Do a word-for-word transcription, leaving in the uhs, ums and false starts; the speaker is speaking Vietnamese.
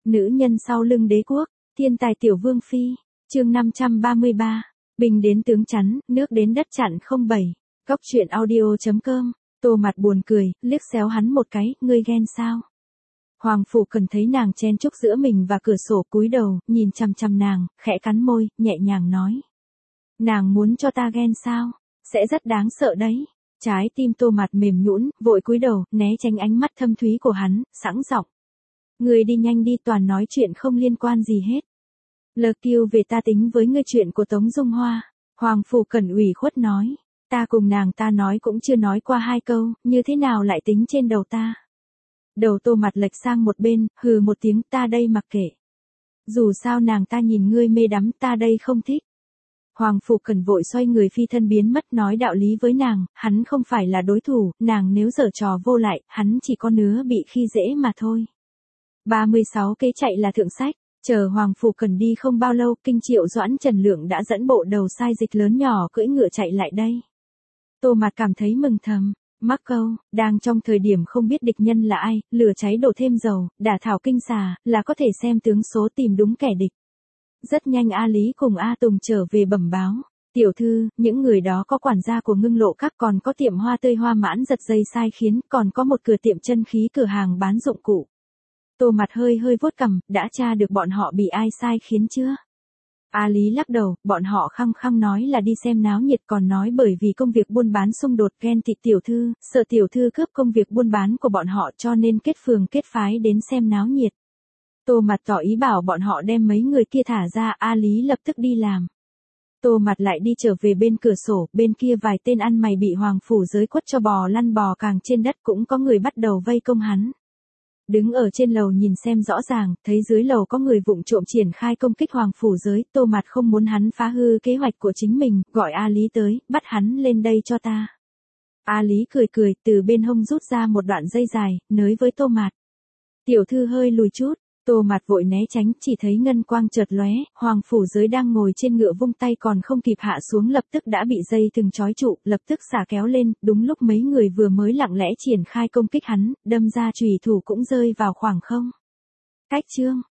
Nữ nhân sau lưng đế quốc, thiên tài tiểu vương phi, chương năm trăm ba mươi ba, bình đến tướng chắn, nước đến đất chặn không bảy, góc truyện audio.com, Tô Mặt buồn cười, liếc xéo hắn một cái, ngươi ghen sao? Hoàng Phủ Cần thấy nàng chen chúc giữa mình và cửa sổ cúi đầu, nhìn chằm chằm nàng, khẽ cắn môi, nhẹ nhàng nói. Nàng muốn cho ta ghen sao? Sẽ rất đáng sợ đấy. Trái tim Tô Mặt mềm nhũn, vội cúi đầu, né tránh ánh mắt thâm thúy của hắn, sẵn giọng. Ngươi đi nhanh đi, toàn nói chuyện không liên quan gì hết. Lờ kiêu về ta tính với ngươi chuyện của Tống Dung Hoa. Hoàng Phủ Cần ủy khuất nói. Ta cùng nàng ta nói cũng chưa nói qua hai câu, như thế nào lại tính trên đầu ta. Đầu Tô Mặt lệch sang một bên, hừ một tiếng, ta đây mặc kệ. Dù sao nàng ta nhìn ngươi mê đắm, ta đây không thích. Hoàng Phủ Cần vội xoay người phi thân biến mất, nói đạo lý với nàng, hắn không phải là đối thủ, nàng nếu giở trò vô lại, hắn chỉ có nứa bị khi dễ mà thôi. ba mươi sáu kế chạy là thượng sách, chờ Hoàng Phủ Cần đi không bao lâu, Kinh Triệu Doãn Trần Lượng đã dẫn bộ đầu sai dịch lớn nhỏ cưỡi ngựa chạy lại đây. Tô Mặt cảm thấy mừng thầm. Mắc câu, đang trong thời điểm không biết địch nhân là ai, lửa cháy đổ thêm dầu, đả thảo kinh xà, là có thể xem tướng số tìm đúng kẻ địch. Rất nhanh A Lý cùng A Tùng trở về bẩm báo. Tiểu thư, những người đó có quản gia của Ngưng Lộ Các, còn có tiệm hoa tươi Hoa Mãn giật dây sai khiến, còn có một cửa tiệm chân khí, cửa hàng bán dụng cụ. Tô Mặt hơi hơi vuốt cằm, đã tra được bọn họ bị ai sai khiến chưa? A Lý lắc đầu, bọn họ khăng khăng nói là đi xem náo nhiệt, còn nói bởi vì công việc buôn bán xung đột, ghen tị tiểu thư, sợ tiểu thư cướp công việc buôn bán của bọn họ, cho nên kết phường kết phái đến xem náo nhiệt. Tô Mặt tỏ ý bảo bọn họ đem mấy người kia thả ra, A Lý lập tức đi làm. Tô Mặt lại đi trở về bên cửa sổ, bên kia vài tên ăn mày bị Hoàng Phủ giới quất cho bò lăn bò càng trên đất, cũng có người bắt đầu vây công hắn. Đứng ở trên lầu nhìn xem rõ ràng, thấy dưới lầu có người vụng trộm triển khai công kích Hoàng Phủ giới, Tô Mặt không muốn hắn phá hư kế hoạch của chính mình, gọi A Lý tới, bắt hắn lên đây cho ta. A Lý cười cười, từ bên hông rút ra một đoạn dây dài, nới với Tô Mặt. Tiểu thư hơi lùi chút, Tô Mặt vội né tránh, chỉ thấy ngân quang chợt lóe, Hoàng Phủ giới đang ngồi trên ngựa vung tay còn không kịp hạ xuống lập tức đã bị dây thừng trói trụ, lập tức xả kéo lên, đúng lúc mấy người vừa mới lặng lẽ triển khai công kích hắn, đâm ra chùy thủ cũng rơi vào khoảng không. Cách chương